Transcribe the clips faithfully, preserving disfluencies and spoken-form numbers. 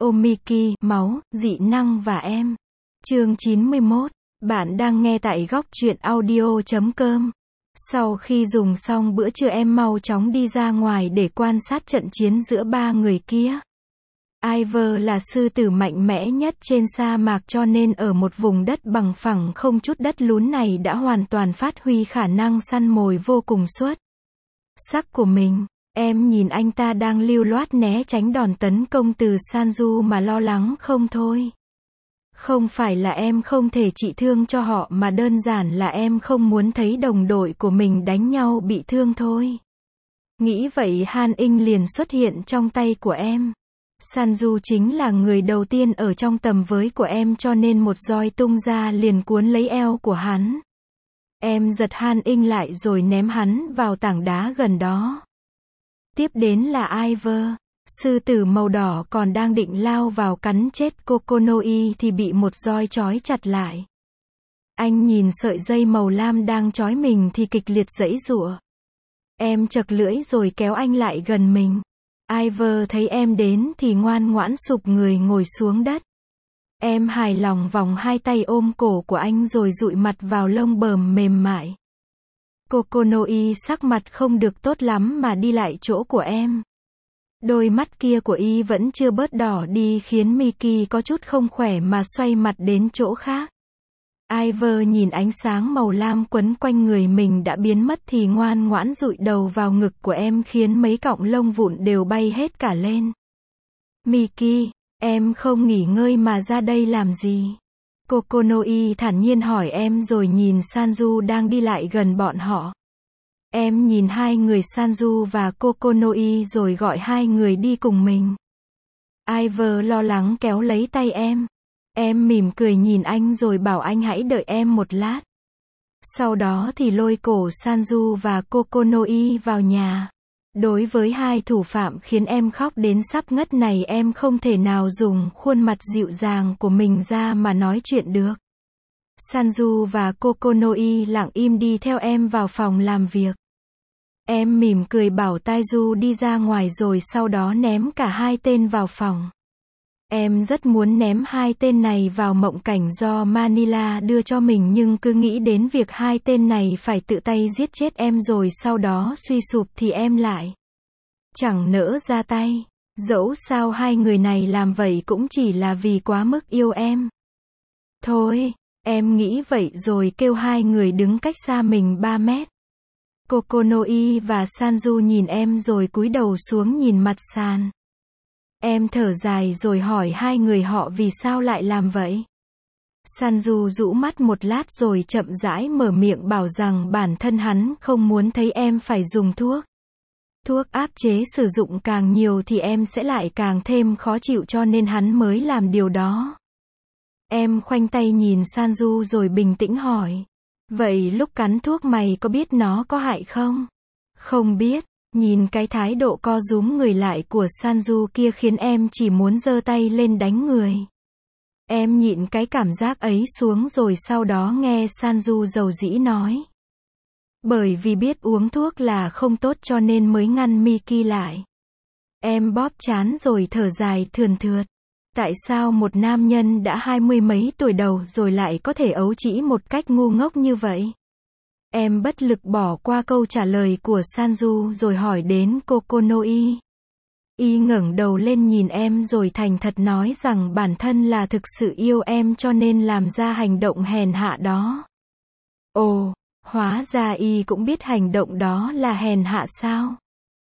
Omiki, máu, dị năng và em. Chương chín mươi mốt. Bạn đang nghe tại góc truyện audio chấm com. Sau khi dùng xong bữa trưa em mau chóng đi ra ngoài để quan sát trận chiến giữa ba người kia. Ivor là sư tử mạnh mẽ nhất trên sa mạc, cho nên ở một vùng đất bằng phẳng không chút đất lún này đã hoàn toàn phát huy khả năng săn mồi vô cùng xuất sắc của mình. Em nhìn anh ta đang lưu loát né tránh đòn tấn công từ Sanju mà lo lắng không thôi. Không phải là em không thể trị thương cho họ mà đơn giản là em không muốn thấy đồng đội của mình đánh nhau bị thương thôi. Nghĩ vậy Han In liền xuất hiện trong tay của em. Sanju chính là người đầu tiên ở trong tầm với của em, cho nên một roi tung ra liền cuốn lấy eo của hắn. Em giật Han In lại rồi ném hắn vào tảng đá gần đó. Tiếp đến là Ivor. Sư tử màu đỏ còn đang định lao vào cắn chết Kokonoi thì bị một roi trói chặt lại. Anh nhìn sợi dây màu lam đang trói mình thì kịch liệt giãy giụa. Em chật lưỡi rồi kéo anh lại gần mình. Ivor thấy em đến thì ngoan ngoãn sụp người ngồi xuống đất. Em hài lòng vòng hai tay ôm cổ của anh rồi dụi mặt vào lông bờm mềm mại. Kokonoi sắc mặt không được tốt lắm mà đi lại chỗ của em. Đôi mắt kia của y vẫn chưa bớt đỏ đi khiến Miki có chút không khỏe mà xoay mặt đến chỗ khác. Ivor nhìn ánh sáng màu lam quấn quanh người mình đã biến mất thì ngoan ngoãn dụi đầu vào ngực của em khiến mấy cọng lông vụn đều bay hết cả lên. Miki, em không nghỉ ngơi mà ra đây làm gì? Kokonoi thản nhiên hỏi em rồi nhìn Sanju đang đi lại gần bọn họ. Em nhìn hai người Sanju và Kokonoi rồi gọi hai người đi cùng mình. Ivor lo lắng kéo lấy tay em. Em mỉm cười nhìn anh rồi bảo anh hãy đợi em một lát. Sau đó thì lôi cổ Sanju và Kokonoi vào nhà. Đối với hai thủ phạm khiến em khóc đến sắp ngất này, em không thể nào dùng khuôn mặt dịu dàng của mình ra mà nói chuyện được. Sanju và Kokonoi lặng im đi theo em vào phòng làm việc. Em mỉm cười bảo Taiju đi ra ngoài rồi sau đó ném cả hai tên vào phòng. Em rất muốn ném hai tên này vào mộng cảnh do Manila đưa cho mình, nhưng cứ nghĩ đến việc hai tên này phải tự tay giết chết em rồi sau đó suy sụp thì em lại chẳng nỡ ra tay. Dẫu sao hai người này làm vậy cũng chỉ là vì quá mức yêu em. Thôi, em nghĩ vậy rồi kêu hai người đứng cách xa mình ba mét. Kokonoi và Sanju nhìn em rồi cúi đầu xuống nhìn mặt sàn. Em thở dài rồi hỏi hai người họ vì sao lại làm vậy. Sanju rũ mắt một lát rồi chậm rãi mở miệng bảo rằng bản thân hắn không muốn thấy em phải dùng thuốc. Thuốc áp chế sử dụng càng nhiều thì em sẽ lại càng thêm khó chịu, cho nên hắn mới làm điều đó. Em khoanh tay nhìn Sanju rồi bình tĩnh hỏi. Vậy lúc cắn thuốc mày có biết nó có hại không? Không biết. Nhìn cái thái độ co rúm người lại của Sanju kia khiến em chỉ muốn giơ tay lên đánh người. Em nhịn cái cảm giác ấy xuống rồi sau đó nghe Sanju dầu dĩ nói. Bởi vì biết uống thuốc là không tốt cho nên mới ngăn Miki lại. Em bóp trán rồi thở dài thườn thượt. Tại sao một nam nhân đã hai mươi mấy tuổi đầu rồi lại có thể ấu trĩ một cách ngu ngốc như vậy? Em bất lực bỏ qua câu trả lời của Sanju rồi hỏi đến Kokonoi. Y ngẩng đầu lên nhìn em rồi thành thật nói rằng bản thân là thực sự yêu em cho nên làm ra hành động hèn hạ đó. Ồ, hóa ra Y cũng biết hành động đó là hèn hạ sao?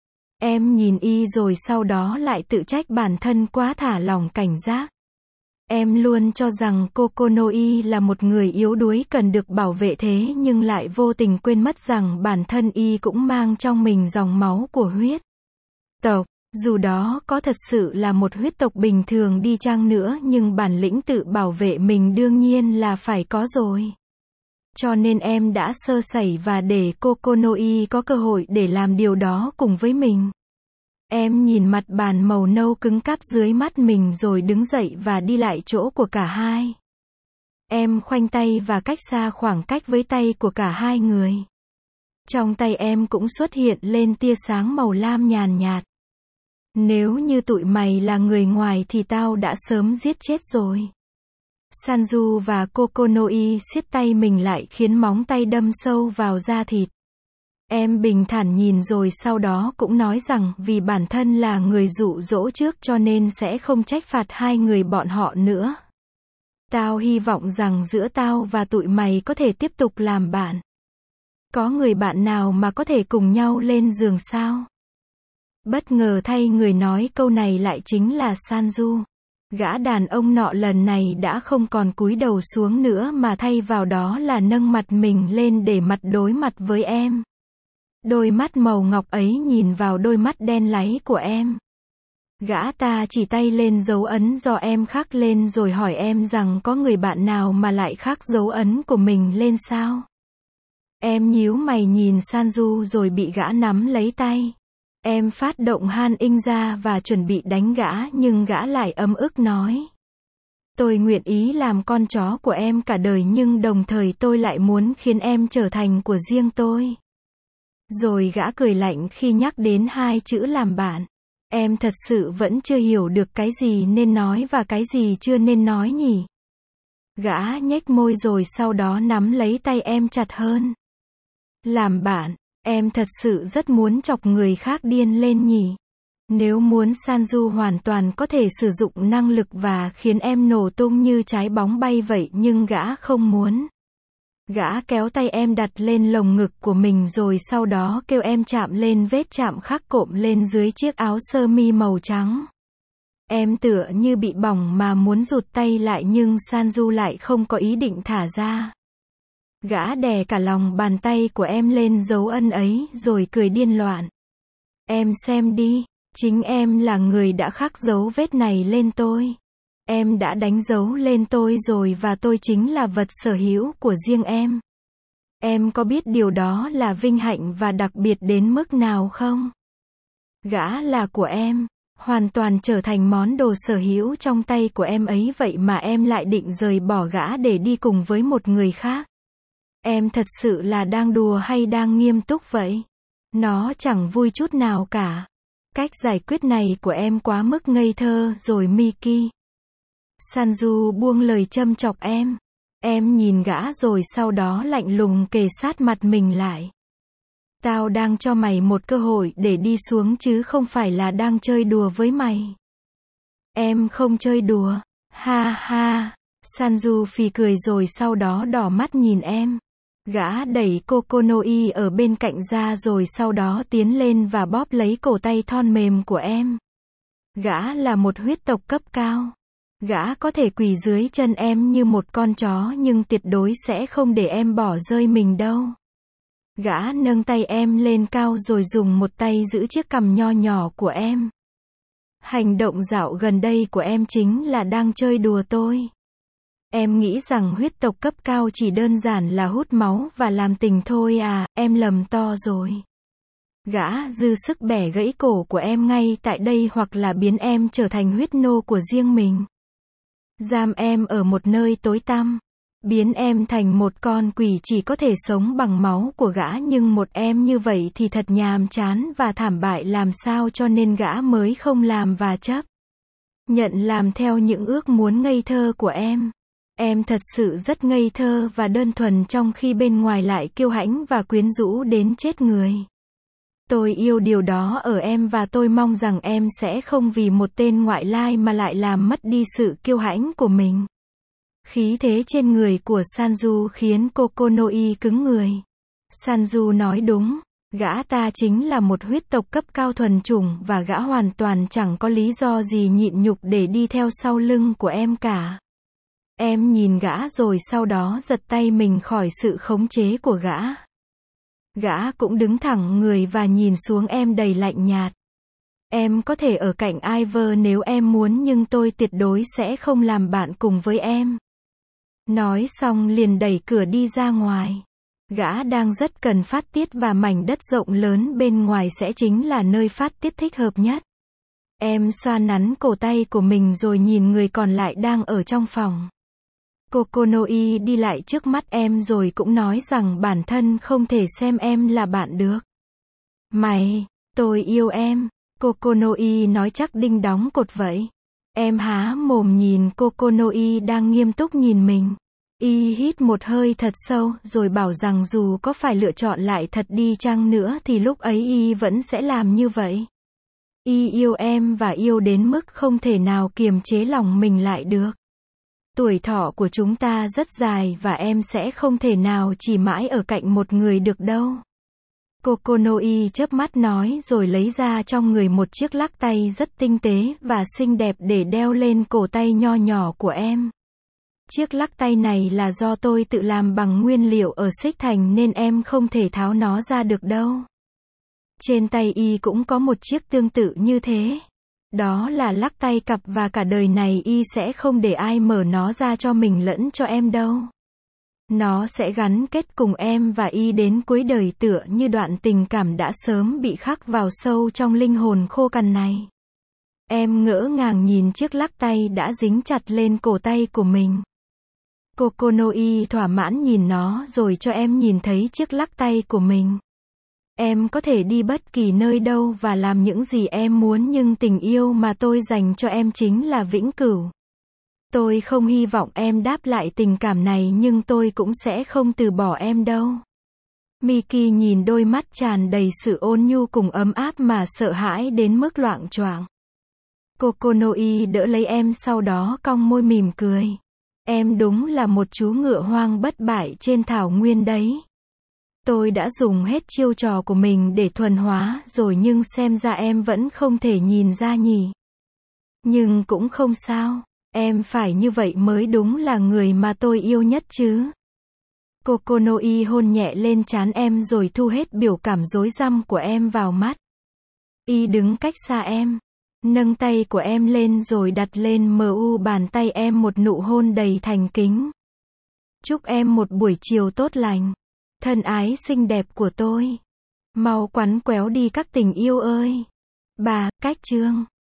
Em nhìn Y rồi sau đó lại tự trách bản thân quá thả lỏng cảnh giác. Em luôn cho rằng Kokonoi là một người yếu đuối cần được bảo vệ, thế nhưng lại vô tình quên mất rằng bản thân Y cũng mang trong mình dòng máu của huyết tộc. Dù đó có thật sự là một huyết tộc bình thường đi chăng nữa nhưng bản lĩnh tự bảo vệ mình đương nhiên là phải có rồi. Cho nên em đã sơ sẩy và để Kokonoi có cơ hội để làm điều đó cùng với mình. Em nhìn mặt bàn màu nâu cứng cáp dưới mắt mình rồi đứng dậy và đi lại chỗ của cả hai. Em khoanh tay và cách xa khoảng cách với tay của cả hai người. Trong tay em cũng xuất hiện lên tia sáng màu lam nhàn nhạt. Nếu như tụi mày là người ngoài thì tao đã sớm giết chết rồi. Sanju và Kokonoi siết tay mình lại khiến móng tay đâm sâu vào da thịt. Em bình thản nhìn rồi sau đó cũng nói rằng vì bản thân là người dụ dỗ trước cho nên sẽ không trách phạt hai người bọn họ nữa. Tao hy vọng rằng giữa tao và tụi mày có thể tiếp tục làm bạn. Có người bạn nào mà có thể cùng nhau lên giường sao? Bất ngờ thay người nói câu này lại chính là Sanju. Gã đàn ông nọ lần này đã không còn cúi đầu xuống nữa mà thay vào đó là nâng mặt mình lên để mặt đối mặt với em. Đôi mắt màu ngọc ấy nhìn vào đôi mắt đen láy của em. Gã ta chỉ tay lên dấu ấn do em khắc lên rồi hỏi em rằng có người bạn nào mà lại khắc dấu ấn của mình lên sao? Em nhíu mày nhìn Sanju rồi bị gã nắm lấy tay. Em phát động Han In ra và chuẩn bị đánh gã nhưng gã lại ấm ức nói. Tôi nguyện ý làm con chó của em cả đời nhưng đồng thời tôi lại muốn khiến em trở thành của riêng tôi. Rồi gã cười lạnh khi nhắc đến hai chữ làm bạn. Em thật sự vẫn chưa hiểu được cái gì nên nói và cái gì chưa nên nói nhỉ? Gã nhếch môi rồi sau đó nắm lấy tay em chặt hơn. Làm bạn, em thật sự rất muốn chọc người khác điên lên nhỉ? Nếu muốn Sanju hoàn toàn có thể sử dụng năng lực và khiến em nổ tung như trái bóng bay vậy nhưng gã không muốn. Gã kéo tay em đặt lên lồng ngực của mình rồi sau đó kêu em chạm lên vết chạm khắc cộm lên dưới chiếc áo sơ mi màu trắng. Em tựa như bị bỏng mà muốn rụt tay lại nhưng Sanju lại không có ý định thả ra. Gã đè cả lòng bàn tay của em lên dấu ân ấy rồi cười điên loạn. Em xem đi, chính em là người đã khắc dấu vết này lên tôi. Em đã đánh dấu lên tôi rồi và tôi chính là vật sở hữu của riêng em. Em có biết điều đó là vinh hạnh và đặc biệt đến mức nào không? Gã là của em, hoàn toàn trở thành món đồ sở hữu trong tay của em ấy vậy mà em lại định rời bỏ gã để đi cùng với một người khác. Em thật sự là đang đùa hay đang nghiêm túc vậy? Nó chẳng vui chút nào cả. Cách giải quyết này của em quá mức ngây thơ rồi Miki. Sanju buông lời châm chọc em. Em nhìn gã rồi sau đó lạnh lùng kề sát mặt mình lại. Tao đang cho mày một cơ hội để đi xuống chứ không phải là đang chơi đùa với mày. Em không chơi đùa. Ha ha. Sanju phì cười rồi sau đó đỏ mắt nhìn em. Gã đẩy Kokonoi ở bên cạnh ra rồi sau đó tiến lên và bóp lấy cổ tay thon mềm của em. Gã là một huyết tộc cấp cao. Gã có thể quỳ dưới chân em như một con chó nhưng tuyệt đối sẽ không để em bỏ rơi mình đâu. Gã nâng tay em lên cao rồi dùng một tay giữ chiếc cằm nho nhỏ của em. Hành động dạo gần đây của em chính là đang chơi đùa tôi. Em nghĩ rằng huyết tộc cấp cao chỉ đơn giản là hút máu và làm tình thôi à, em lầm to rồi. Gã dư sức bẻ gãy cổ của em ngay tại đây hoặc là biến em trở thành huyết nô của riêng mình. Giam em ở một nơi tối tăm. Biến em thành một con quỷ chỉ có thể sống bằng máu của gã nhưng một em như vậy thì thật nhàm chán và thảm bại làm sao cho nên gã mới không làm và chấp nhận làm theo những ước muốn ngây thơ của em. Em thật sự rất ngây thơ và đơn thuần trong khi bên ngoài lại kiêu hãnh và quyến rũ đến chết người. Tôi yêu điều đó ở em và tôi mong rằng em sẽ không vì một tên ngoại lai mà lại làm mất đi sự kiêu hãnh của mình. Khí thế trên người của Sanju khiến Kokonoi cứng người. Sanju nói đúng, gã ta chính là một huyết tộc cấp cao thuần chủng và gã hoàn toàn chẳng có lý do gì nhịn nhục để đi theo sau lưng của em cả. Em nhìn gã rồi sau đó giật tay mình khỏi sự khống chế của gã. Gã cũng đứng thẳng người và nhìn xuống em đầy lạnh nhạt. Em có thể ở cạnh Ivor nếu em muốn nhưng tôi tuyệt đối sẽ không làm bạn cùng với em. Nói xong liền đẩy cửa đi ra ngoài. Gã đang rất cần phát tiết và mảnh đất rộng lớn bên ngoài sẽ chính là nơi phát tiết thích hợp nhất. Em xoa nắn cổ tay của mình rồi nhìn người còn lại đang ở trong phòng. Kokonoi đi lại trước mắt em rồi cũng nói rằng bản thân không thể xem em là bạn được. Mày, tôi yêu em. Kokonoi nói chắc đinh đóng cột vậy. Em há mồm nhìn Kokonoi đang nghiêm túc nhìn mình. Y hít một hơi thật sâu, rồi bảo rằng dù có phải lựa chọn lại thật đi chăng nữa thì lúc ấy Y vẫn sẽ làm như vậy. Y yêu em và yêu đến mức không thể nào kiềm chế lòng mình lại được. Tuổi thọ của chúng ta rất dài và em sẽ không thể nào chỉ mãi ở cạnh một người được đâu. Kokonoi chớp mắt nói rồi lấy ra trong người một chiếc lắc tay rất tinh tế và xinh đẹp để đeo lên cổ tay nho nhỏ của em. Chiếc lắc tay này là do tôi tự làm bằng nguyên liệu ở Xích Thành nên em không thể tháo nó ra được đâu. Trên tay Y cũng có một chiếc tương tự như thế. Đó là lắc tay cặp và cả đời này Y sẽ không để ai mở nó ra cho mình lẫn cho em đâu. Nó sẽ gắn kết cùng em và Y đến cuối đời tựa như đoạn tình cảm đã sớm bị khắc vào sâu trong linh hồn khô cằn này. Em ngỡ ngàng nhìn chiếc lắc tay đã dính chặt lên cổ tay của mình. Kokonoi thỏa mãn nhìn nó rồi cho em nhìn thấy chiếc lắc tay của mình. Em có thể đi bất kỳ nơi đâu và làm những gì em muốn nhưng tình yêu mà tôi dành cho em chính là vĩnh cửu. Tôi không hy vọng em đáp lại tình cảm này nhưng tôi cũng sẽ không từ bỏ em đâu. Miki nhìn đôi mắt tràn đầy sự ôn nhu cùng ấm áp mà sợ hãi đến mức loạng choạng. Kokonoi đỡ lấy em sau đó cong môi mỉm cười. Em đúng là một chú ngựa hoang bất bại trên thảo nguyên đấy. Tôi đã dùng hết chiêu trò của mình để thuần hóa rồi nhưng xem ra em vẫn không thể nhìn ra nhỉ. Nhưng cũng không sao, em phải như vậy mới đúng là người mà tôi yêu nhất chứ. Kokonoi hôn nhẹ lên trán em rồi thu hết biểu cảm rối rắm của em vào mắt. Y đứng cách xa em, nâng tay của em lên rồi đặt lên mu bàn tay em một nụ hôn đầy thành kính. Chúc em một buổi chiều tốt lành. Thân ái xinh đẹp của tôi. Mau quắn quéo đi các tình yêu ơi. Bà, cách chương.